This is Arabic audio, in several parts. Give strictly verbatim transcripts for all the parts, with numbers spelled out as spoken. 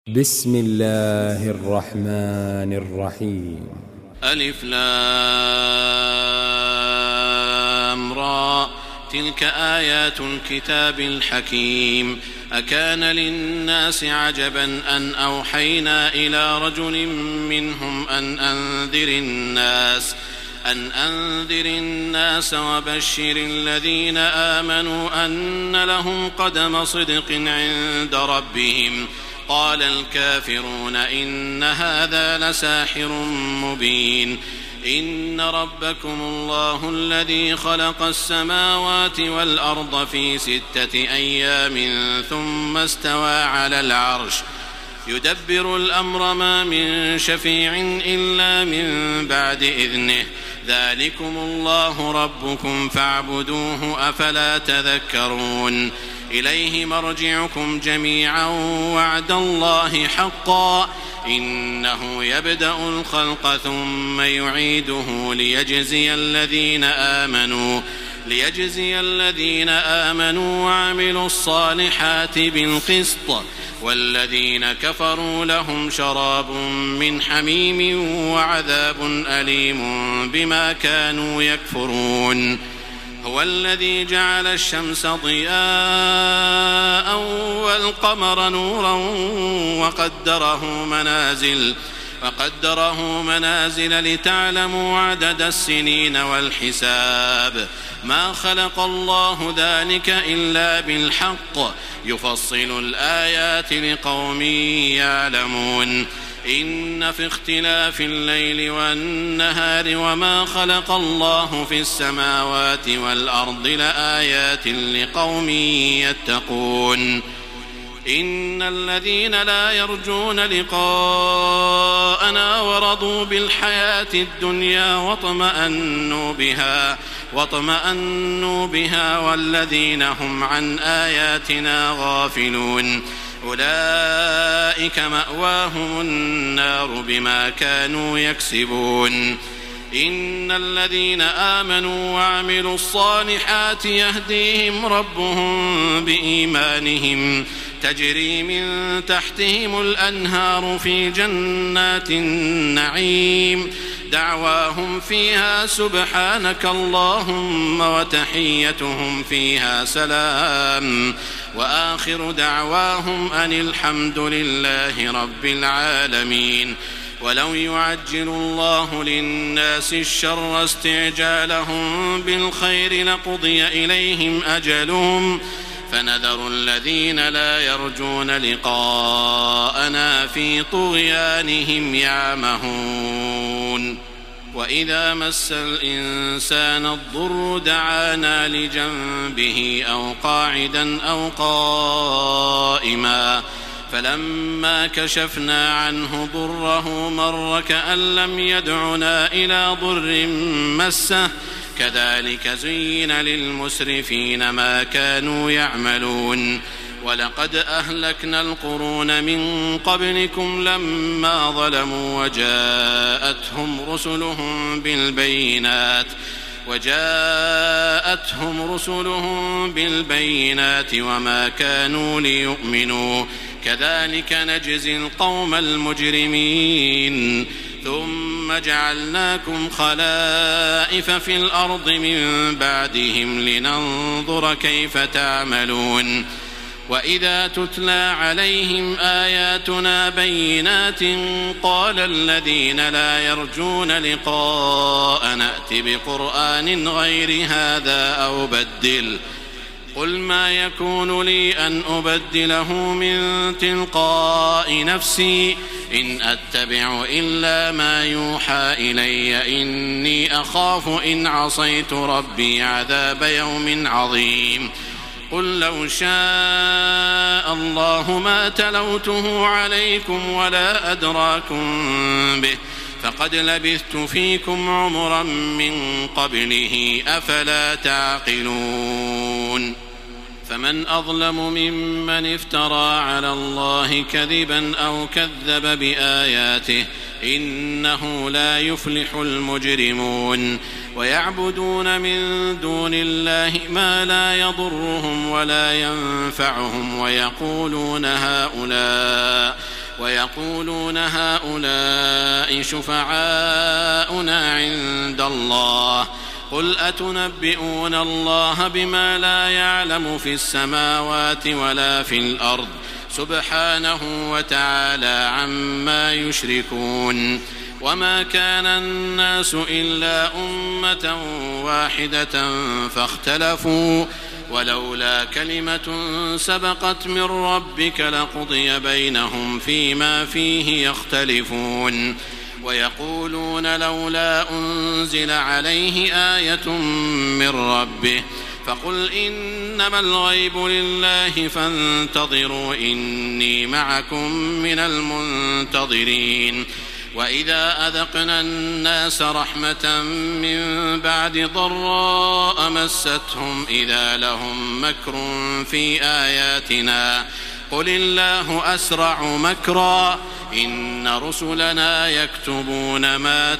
بسم الله الرحمن الرحيم. ألف لام را تلك آيات الكتاب الحكيم. أكان للناس عجبا أن أوحينا إلى رجل منهم أن أنذر الناس أن أنذر الناس وبشر الذين آمنوا أن لهم قدم صدق عند ربهم. قال الكافرون إن هذا لساحر مبين. إن ربكم الله الذي خلق السماوات والأرض في ستة أيام ثم استوى على العرش يدبر الأمر ما من شفيع إلا من بعد إذنه. ذلكم الله ربكم فاعبدوه أفلا تذكرون. إليه مرجعكم جميعا وعد الله حقا إنه يبدأ الخلق ثم يعيده ليجزي الذين آمنوا ليجزي الذين آمنوا وعملوا الصالحات بالقسط والذين كفروا لهم شراب من حميم وعذاب أليم بما كانوا يكفرون. هو الذي جعل الشمس ضياء والقمر نورا وقدره منازل وقدره منازل لتعلموا عدد السنين والحساب. ما خلق الله ذلك إلا بالحق يفصل الآيات لقوم يعلمون. إن في اختلاف الليل والنهار وما خلق الله في السماوات والأرض لآيات لقوم يتقون. إن الذين لا يرجون لقاءنا ورضوا بالحياة الدنيا واطمأنوا بها واطمأنوا بها والذين هم عن آياتنا غافلون أولئك مأواهم النار بما كانوا يكسبون. إن الذين آمنوا وعملوا الصالحات يهديهم ربهم بإيمانهم تجري من تحتهم الأنهار في جنات النعيم دعواهم فيها سبحانك اللهم وتحيتهم فيها سلام وآخر دعواهم أن الحمد لله رب العالمين. ولو يعجل الله للناس الشر استعجالهم بالخير لقضي إليهم أجلهم فنذر الذين لا يرجون لقاءنا في طغيانهم يعمهون. وإذا مس الإنسان الضر دعانا لجنبه أو قاعدا أو قائما فلما كشفنا عنه ضره مر كأن لم يدعنا إلى ضر مسه كذلك زين للمسرفين ما كانوا يعملون. ولقد أهلكنا القرون من قبلكم لما ظلموا وجاءتهم رسلهم بالبينات وجاءتهم رسلهم بالبينات وما كانوا ليؤمنوا كذلك نجزي القوم المجرمين. ثم جعلناكم خلائف في الأرض من بعدهم لننظر كيف تعملون. وإذا تتلى عليهم آياتنا بينات قال الذين لا يرجون لقاء نأت بقرآن غير هذا أو بدل قل ما يكون لي أن أبدله من تلقاء نفسي إن أتبع إلا ما يوحى إلي إني أخاف إن عصيت ربي عذاب يوم عظيم. قل لو شاء الله ما تلوته عليكم ولا أدراكم به فقد لبثت فيكم عمرا من قبله أفلا تعقلون. فمن أظلم ممن افترى على الله كذبا أو كذب بآياته إنه لا يفلح المجرمون. ويعبدون من دون الله ما لا يضرهم ولا ينفعهم ويقولون هؤلاء ويقولون هؤلاء شفعاؤنا عند الله قل أتنبئون الله بما لا يعلم في السماوات ولا في الأرض سبحانه وتعالى عما يشركون وما كان الناس إلا أمة واحدة فاختلفوا ولولا كلمة سبقت من ربك لقضي بينهم فيما فيه يختلفون ويقولون لولا أنزل عليه آية من ربه فقل إنما الغيب لله فانتظروا إني معكم من المنتظرين وإذا أذقنا الناس رحمة من بعد ضراء مستهم إذا لهم مكر في آياتنا قل الله أسرع مكرا إن رسلنا يكتبون ما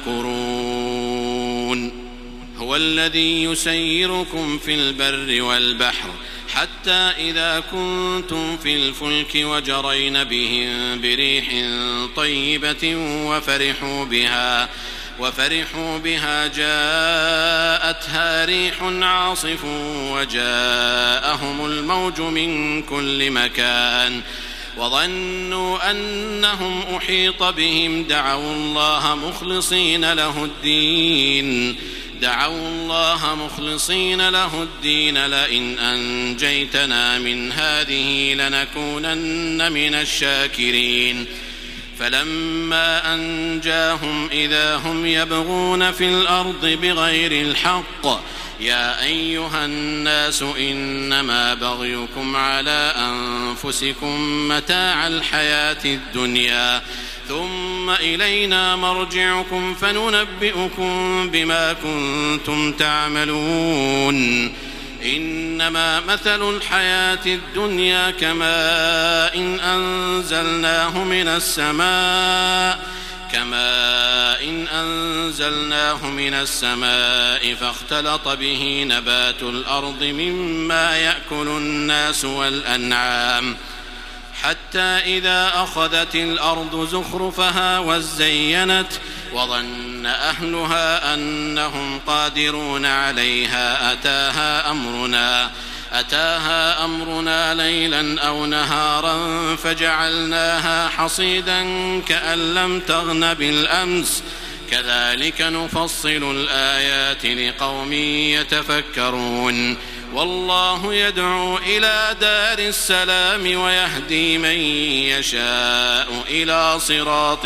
تمكرون هو الذي يسيركم في البر والبحر حتى إذا كنتم في الفلك وجرين بهم بريح طيبة وفرحوا بها وفرحوا بها جاءتها ريح عاصف وجاءهم الموج من كل مكان وظنوا أنهم أحيط بهم دعوا الله مخلصين له الدين دعوا الله مخلصين له الدين لئن أنجيتنا من هذه لنكونن من الشاكرين فلما أنجاهم إذا هم يبغون في الأرض بغير الحق يا أيها الناس إنما بغيكم على أنفسكم متاع الحياة الدنيا ثم إلينا مرجعكم فننبئكم بما كنتم تعملون إنما مثل الحياة الدنيا كماء إن أنزلناه من السماء كماء إن أنزلناه من السماء فاختلط به نبات الأرض مما يأكل الناس والأنعام حتى إذا أخذت الأرض زخرفها وزينت وظن أهلها أنهم قادرون عليها أتاها أمرنا أتاها أمرنا ليلا أو نهارا فجعلناها حصيدا كأن لم تغن بالأمس كذلك نفصل الآيات لقوم يتفكرون والله يدعو إلى دار السلام ويهدي من يشاء إلى صراط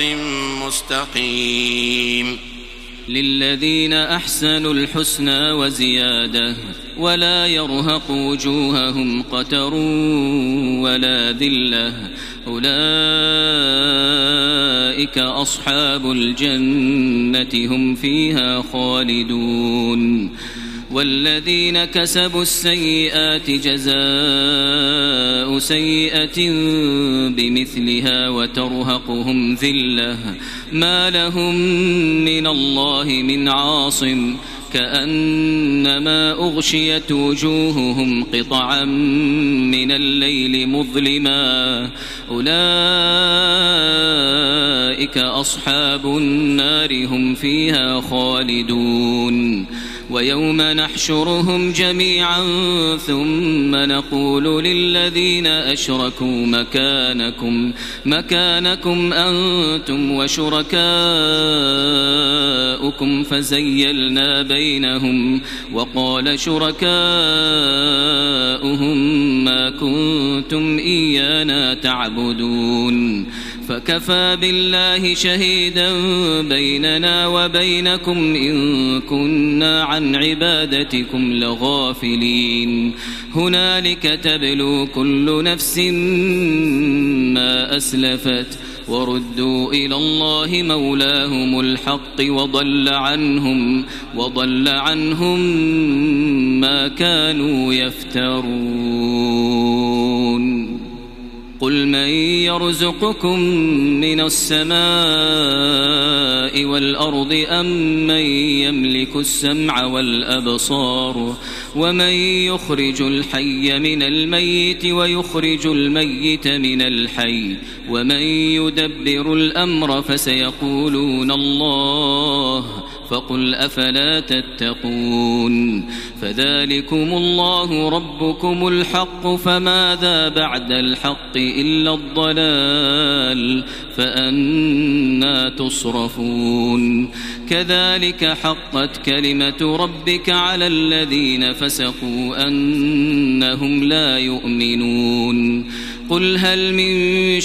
مستقيم للذين أحسنوا الحسنى وزيادة ولا يرهق وجوههم قتر ولا ذلة أولئك أصحاب الجنة هم فيها خالدون والذين كسبوا السيئات جزاء سيئة بمثلها وترهقهم ذلة ما لهم من الله من عاصم كأنما أغشيت وجوههم قطعا من الليل مظلما أولئك أصحاب النار هم فيها خالدون ويوم نحشرهم جميعا ثم نقول للذين أشركوا مكانكم مكانكم أنتم وشركاؤكم فزيلنا بينهم وقال شركاؤهم ما كنتم إيانا تعبدون فكفى بالله شهيدا بيننا وبينكم إن كنا عن عبادتكم لغافلين هنالك تبلو كل نفس ما أسلفت وردوا إلى الله مولاهم الحق وضل عنهم وضل عنهم ما كانوا يفترون قل من يرزقكم من السماء والأرض أم من يملك السمع والأبصار ومن يخرج الحي من الميت ويخرج الميت من الحي ومن يدبر الأمر فسيقولون الله فقل أفلا تتقون فذلكم الله ربكم الحق فماذا بعد الحق إلا الضلال فأنى تصرفون كذلك حقت كلمة ربك على الذين فسقوا أنهم لا يؤمنون قل هل من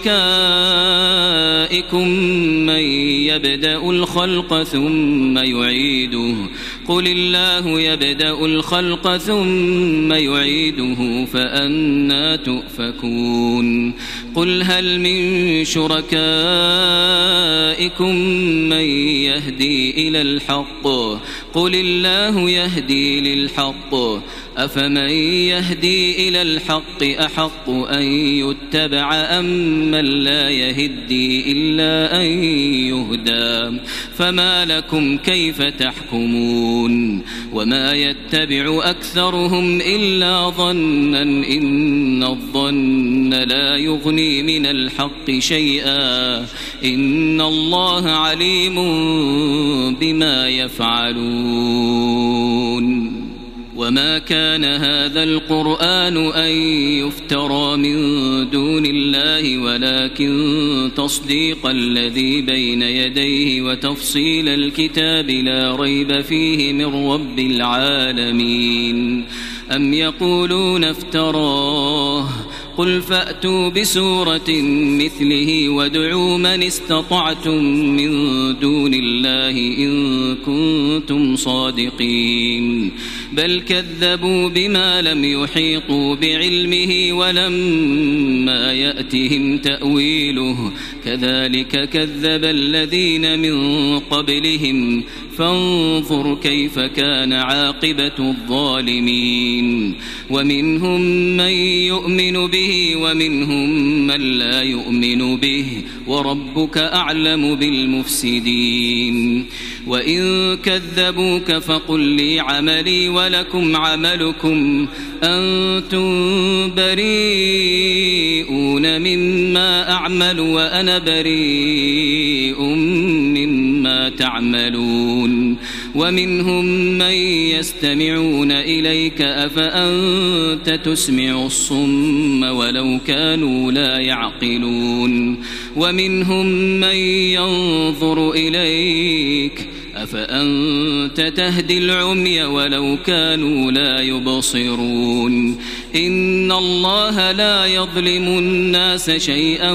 شركائكم من يبدأ الخلق ثم يعيده قل الله يبدأ الخلق ثم يعيده فأنى تؤفكون قل هل من شركائكم من يهدي إلى الحق قل الله يهدي للحق أفمن يهدي إلى الحق أحق أن يتبع أم من لا يهدي إلا أن يهدى فما لكم كيف تحكمون وما يتبع أكثرهم إلا ظنا إن الظن لا يغني من الحق شيئا إن الله عليم بما يفعلون وما كان هذا القرآن أن يفترى من دون الله ولكن تصديق الذي بين يديه وتفصيل الكتاب لا ريب فيه من رب العالمين أم يقولون افتراه قل فأتوا بسورة مثله وادعوا من استطعتم من دون الله إن كنتم صادقين بل كذبوا بما لم يحيطوا بعلمه ولما يأتهم تأويله كذلك كذب الذين من قبلهم فانظر كيف كان عاقبة الظالمين ومنهم من يؤمن به ومنهم من لا يؤمن به وربك أعلم بالمفسدين وإن كذبوك فقل لي عملي ولكم عملكم أنتم بريئون مما أعمل وأنا بريء مما تعملون ومنهم من يستمعون إليك أفأنت تسمع الصم ولو كانوا لا يعقلون ومنهم من ينظر إليك أفأنت تهدي العمي ولو كانوا لا يبصرون إن الله لا يظلم الناس شيئا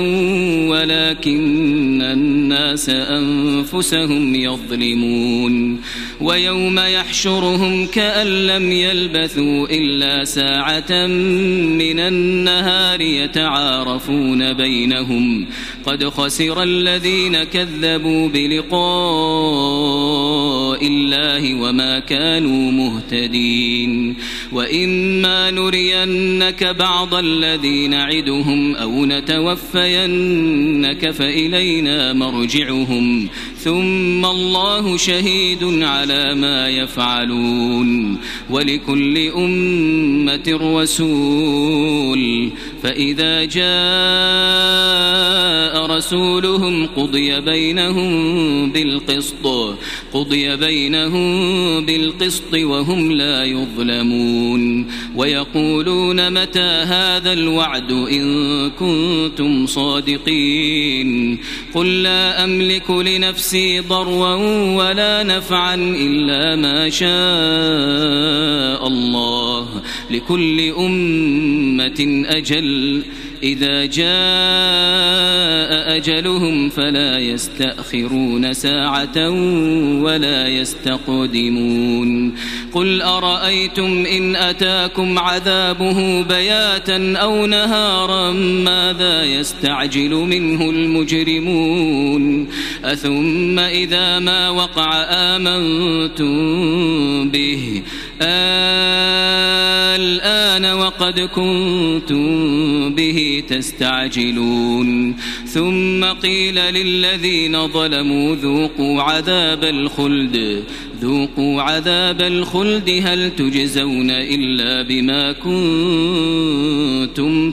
ولكن الناس أنفسهم يظلمون ويوم يحشرهم كأن لم يلبثوا إلا ساعة من النهار يتعارفون بينهم قد خسر الذين كذبوا بلقاء الله وما كانوا مهتدين وإما نرينك بعض الذي نعدهم أو نتوفينك فإلينا مرجعهم ثم الله شهيد على ما يفعلون ولكل أمة رسول فإذا جاء رسولهم قضي بينهم بالقسط قضي بينهم بالقسط وهم لا يظلمون ويقولون متى هذا الوعد إن كنتم صادقين قل لا أملك لنفسي ضرا ولا نفعا إلا ما شاء الله لكل أمة أجل إذا جاء أجلهم فلا يستأخرون ساعة ولا يستقدمون قل أرأيتم إن أتاكم عذابه بياتا أو نهارا ماذا يستعجل منه المجرمون أثم إذا ما وقع آمنتم به الآن وقد كنتم به تستعجلون ثم قيل للذين ظلموا ذوقوا عذاب الخلد ذوقوا عذاب الخلد هل تجزون إلا بما كنتم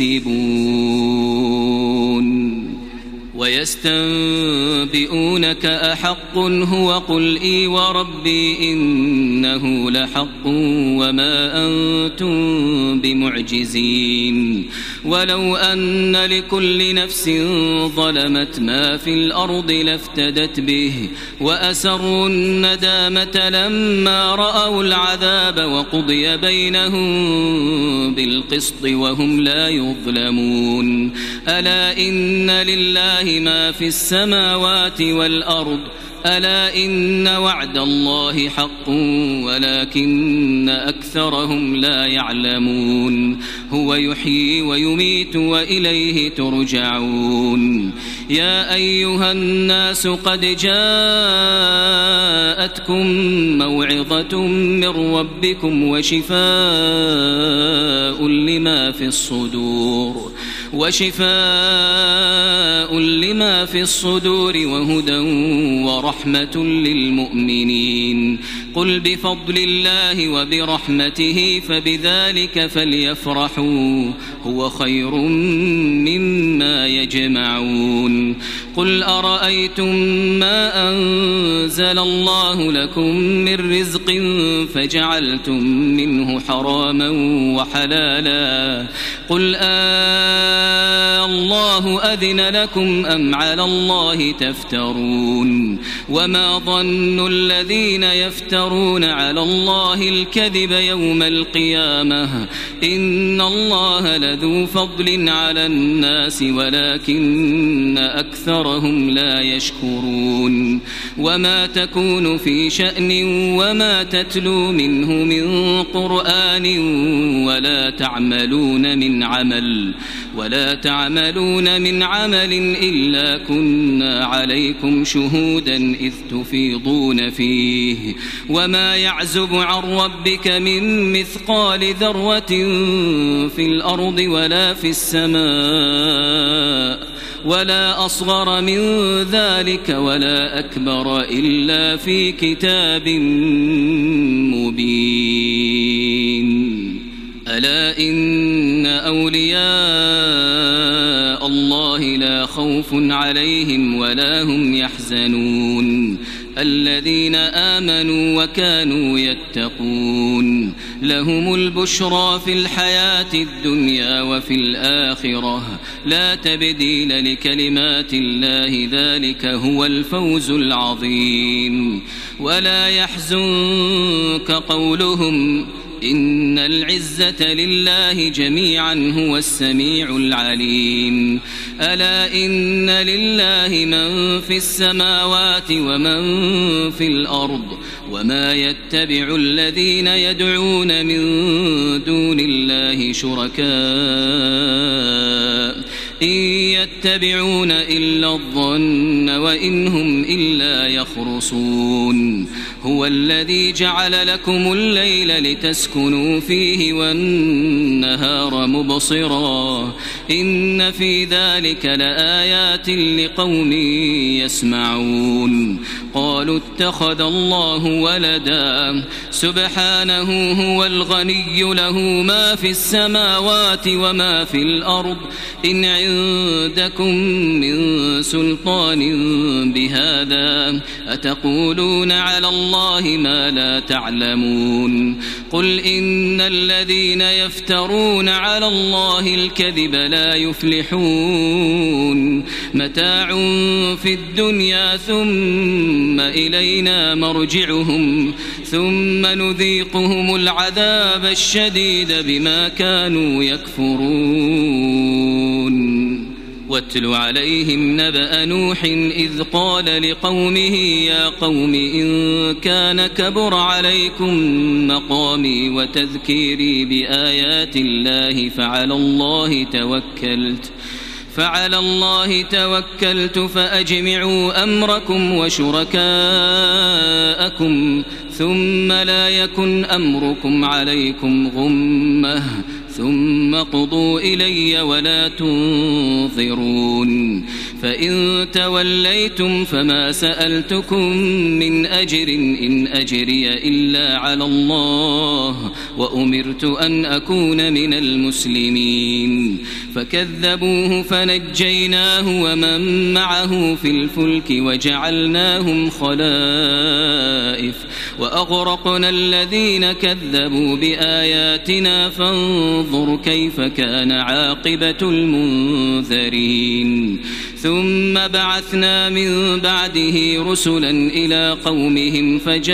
تكسبون ويستنبئونك أحق هو قل إي وربي إنه لحق وما أنتم بمعجزين ولو أن لكل نفس ظلمت ما في الأرض لافتدت به وأسروا الندامة لما رأوا العذاب وقضي بينهم بالقسط وهم لا يظلمون ألا إن لله ما في السماوات والأرض ألا إن وعد الله حق ولكن أكثرهم لا يعلمون هو يحيي ويميت وإليه ترجعون يا أيها الناس قد جاءتكم موعظة من ربكم وشفاء لما في الصدور وشفاء لما في الصدور وهدى ورحمة للمؤمنين قل بفضل الله وبرحمته فبذلك فليفرحوا هو خير مما يجمعون قل أرأيتم ما أنزل الله لكم من رزق فجعلتم منه حراما وحلالا قل آه الله أذن لكم أم على الله تفترون وما ظن الذين يفترون على الله الكذب يوم القيامة إن الله لذو فضل على الناس ولكن أكثرهم لا يشكرون وما تكون في شأن وما تتلو منه من قرآن ولا تعملون من عمل ولا تعملون من عمل إلا كنا عليكم شهودا إذ تفيضون فيه وما يعزب عن ربك من مثقال ذرة في الأرض ولا في السماء ولا أصغر من ذلك ولا أكبر إلا في كتاب مبين ألا إن أولياء الله لا خوف عليهم ولا هم يحزنون الذين آمنوا وكانوا يتقون لهم البشرى في الحياة الدنيا وفي الآخرة لا تبديل لكلمات الله ذلك هو الفوز العظيم ولا يحزنك قولهم إن العزة لله جميعا هو السميع العليم ألا إن لله من في السماوات ومن في الأرض وما يتبع الذين يدعون من دون الله شركاء إن يتبعون إلا الظن وإن هم إلا يخرصون هو الذي جعل لكم الليل لتسكنوا فيه والنهار مبصرا إن في ذلك لآيات لقوم يسمعون قالوا اتخذ الله ولدا سبحانه هو الغني له ما في السماوات وما في الأرض إن عندكم من سلطان بهذا أتقولون على الله ما لا تعلمون قل إن الذين يفترون على الله الكذب لا يفلحون متاع في الدنيا ثم إلينا مرجعهم ثم نذيقهم العذاب الشديد بما كانوا يكفرون واتل عليهم نبأ نوح إذ قال لقومه يا قوم إن كان كبر عليكم مقامي وتذكيري بآيات الله فعلى الله توكلت فعلى الله توكلت فأجمعوا أمركم وشركاءكم ثم لا يكن أمركم عليكم غمة ثم قضوا إلي ولا تنظرون فإن توليتم فما سألتكم من أجر إن أجري إلا على الله وأمرت أن أكون من المسلمين فكذبوه فنجيناه ومن معه في الفلك وجعلناهم خلائف وأغرقنا الذين كذبوا بآياتنا فانظر كيف كان عاقبة المنذرين ثم بعثنا من بعده رسلا إلى قومهم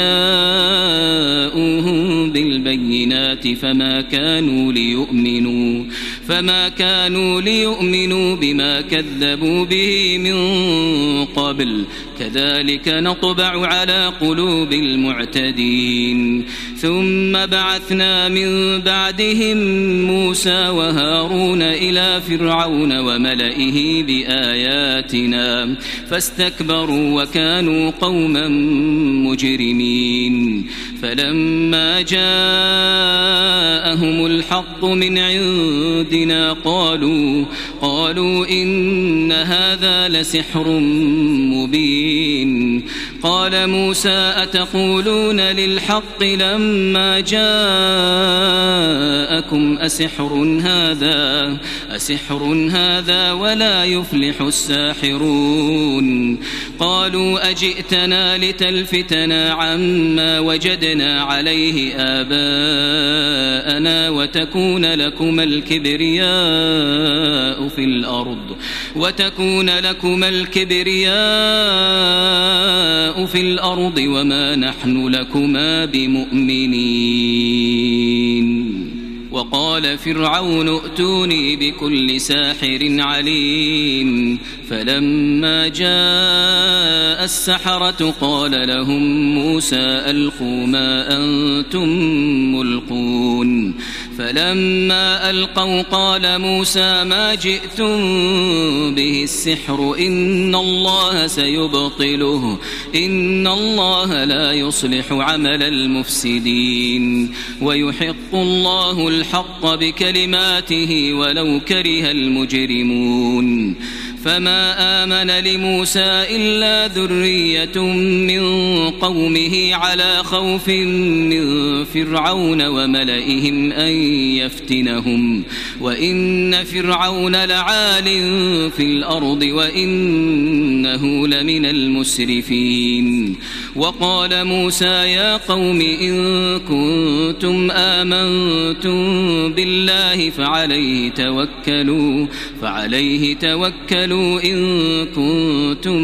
فجاءوهم بالبينات فما كانوا ليؤمنوا فما كانوا ليؤمنوا بما كذبوا به من قبل كذلك نطبع على قلوب المعتدين ثم بعثنا من بعدهم موسى وهارون إلى فرعون وملئه بآياتنا فاستكبروا وكانوا قوما مجرمين فلما جاءهم الحق من عندنا قالوا قالوا إن هذا لسحر مبين قال موسى أتقولون للحق لما جاءكم أسحر هذا أسحر هذا ولا يفلح الساحرون قالوا أجئتنا لتلفتنا عما وجدنا عليه آباءنا وتكون لكما الكبرياء في الأرض وتكون لكما الكبرياء في الأرض وما نحن لكما بمؤمنين وقال فرعون ائتوني بكل ساحر عليم فلما جاء السحرة قال لهم موسى ألقوا ما أنتم ملقون فلما ألقوا قال موسى ما جئتم به السحر إن الله سيبطله إن الله لا يصلح عمل المفسدين ويحق الله الحق بكلماته ولو كره المجرمون فما آمن لموسى إلا ذرية من قومه على خوف من فرعون وملئهم أن يفتنهم وإن فرعون لعال في الأرض وإنه لمن المسرفين وقال موسى يا قوم إن كنتم آمنتم بالله فعليه توكلوا فعليه توكلوا إن كنتم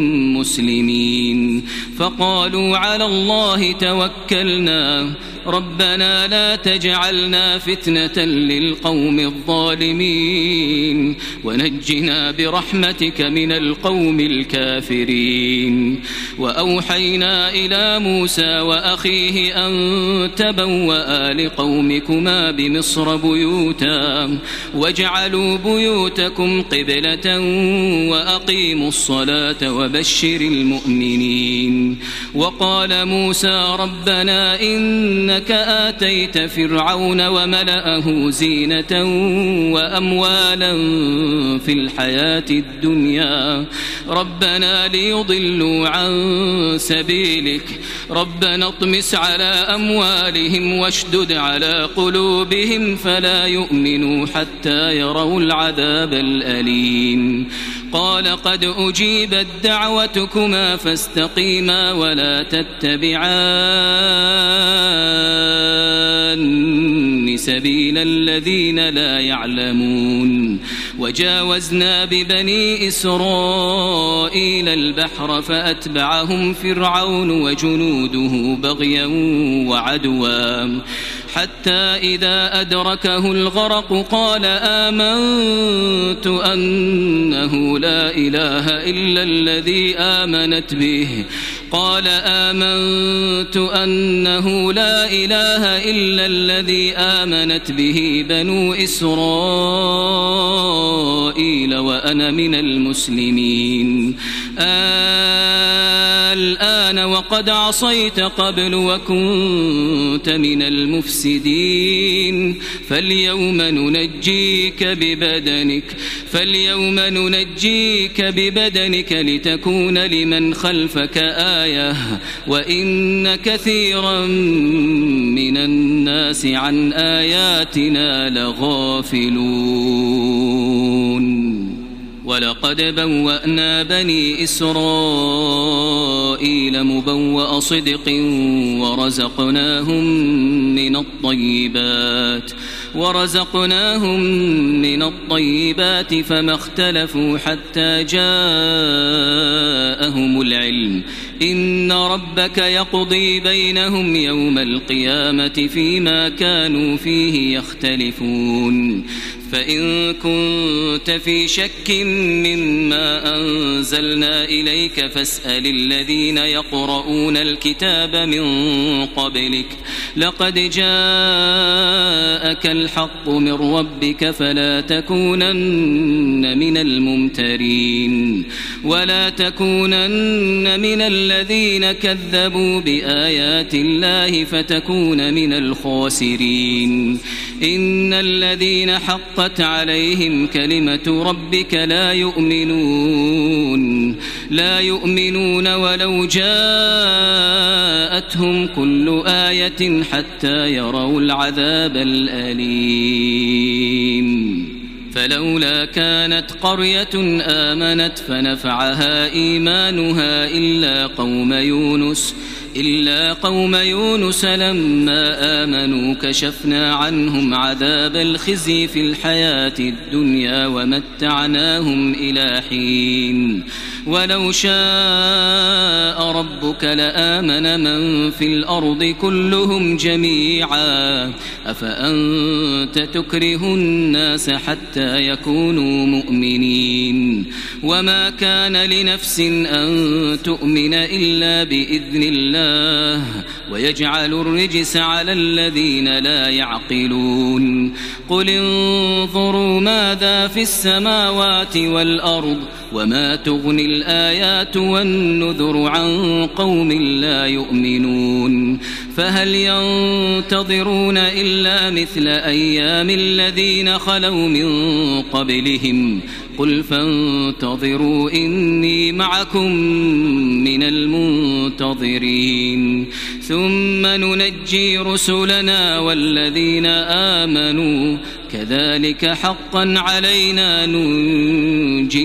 مسلمين فقالوا على الله توكلنا ربنا لا تجعلنا فتنة للقوم الظالمين ونجنا برحمتك من القوم الكافرين وأوحينا إلى موسى وأخيه أن تبوأ لقومكما بمصر بيوتا واجعلوا بيوتكم قبلة وأقيموا الصلاة وبشر المؤمنين وقال موسى ربنا إنك آتيت فرعون وملأه زينة وأموالا في الحياة الدنيا ربنا ليضلوا عن سبيلك ربنا اطمس على أموالهم واشدد على قلوبهم فلا يؤمنوا حتى يروا العذاب الأليم قال قد أجيبت دعوتكما فاستقيما ولا تتبعان سبيل الذين لا يعلمون وجاوزنا ببني إسرائيل البحر فأتبعهم فرعون وجنوده بغيا وعدوا حتى إذا أدركه الغرق قال آمنت أنه لا إله إلا الذي آمنت به قال آمنت أنه لا إله إلا الذي آمنت به بنو إسرائيل وأنا من المسلمين. الآن وقد عصيت قبل وكنت من المفسدين فاليوم ننجيك ببدنك فاليوم ننجيك ببدنك لتكون لمن خلفك آية وإن كثيرا من الناس عن آياتنا لغافلون. ولقد بوأنا بني إسرائيل مبوأ صدق ورزقناهم من الطيبات ورزقناهم من الطيبات فما اختلفوا حتى جاءهم العلم إن ربك يقضي بينهم يوم القيامة فيما كانوا فيه يختلفون. فإن كنت في شك مما أنزلنا إليك فاسأل الذين يقرؤون الكتاب من قبلك لقد جاءك الحق من ربك فلا تكونن من الممترين ولا تكونن من الذين كذبوا بآيات الله فتكون من الخاسرين. إن الذين حقت عليهم كلمة ربك لا يؤمنون لا يؤمنون ولو جاءتهم كل آية حتى يروا العذاب الأليم. فلولا كانت قرية آمنت فنفعها إيمانها إلا قوم يونس إلا قوم يونس لما آمنوا كشفنا عنهم عذاب الخزي في الحياة الدنيا ومتعناهم إلى حين. ولو شاء ربك لآمن من في الأرض كلهم جميعا أفأنت تكره الناس حتى يكونوا مؤمنين. وما كان لنفس أن تؤمن إلا بإذن الله ويجعل الرجس على الذين لا يعقلون. قل انظروا ماذا في السماوات والأرض وما تغني الآيات والنذر عن قوم لا يؤمنون. فهل ينتظرون إلا مثل أيام الذين خلوا من قبلهم قل فانتظروا إني معكم من المنتظرين. ثم ننجي رسلنا والذين آمنوا كذلك حقا علينا ننجي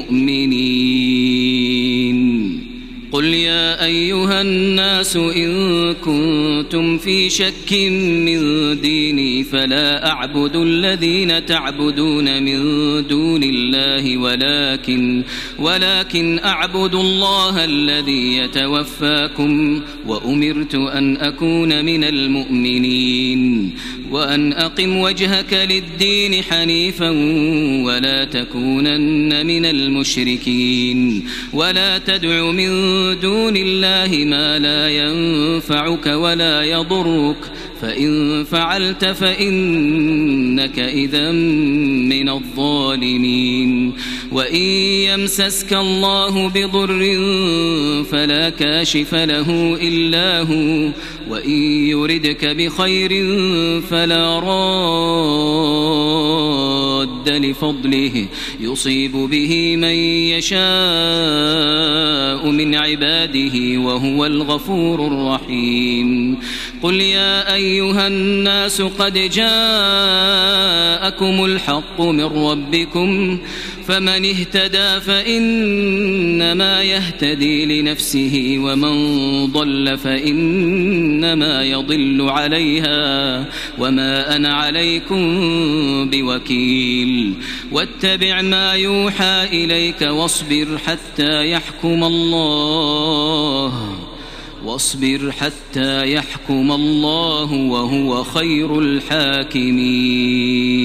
المؤمنين. قل يا أيها الناس إن كنتم في شك من ديني فلا أعبد الذين تعبدون من دون الله ولكن ولكن أعبد الله الذي يتوفاكم وأمرت أن أكون من المؤمنين وأن أقم وجهك للدين حنيفا ولا تكونن من المشركين ولا تدع من دون الله ما لا ينفعك ولا يضرك فإن فعلت فإنك إذا من الظالمين. وإن يمسسك الله بضر فلا كاشف له إلا هو وإن يردك بخير فلا راد لفضله يصيب به من يشاء من عباده وهو الغفور الرحيم. قل يا أيها الناس قد جاءكم الحق من ربكم فمن اهتدى فإنما يهتدي لنفسه ومن ضل فإنما يضل عليها وما أنا عليكم بوكيل. واتبع ما يوحى إليك واصبر حتى يحكم الله واصبر حتى يحكم الله وهو خير الحاكمين.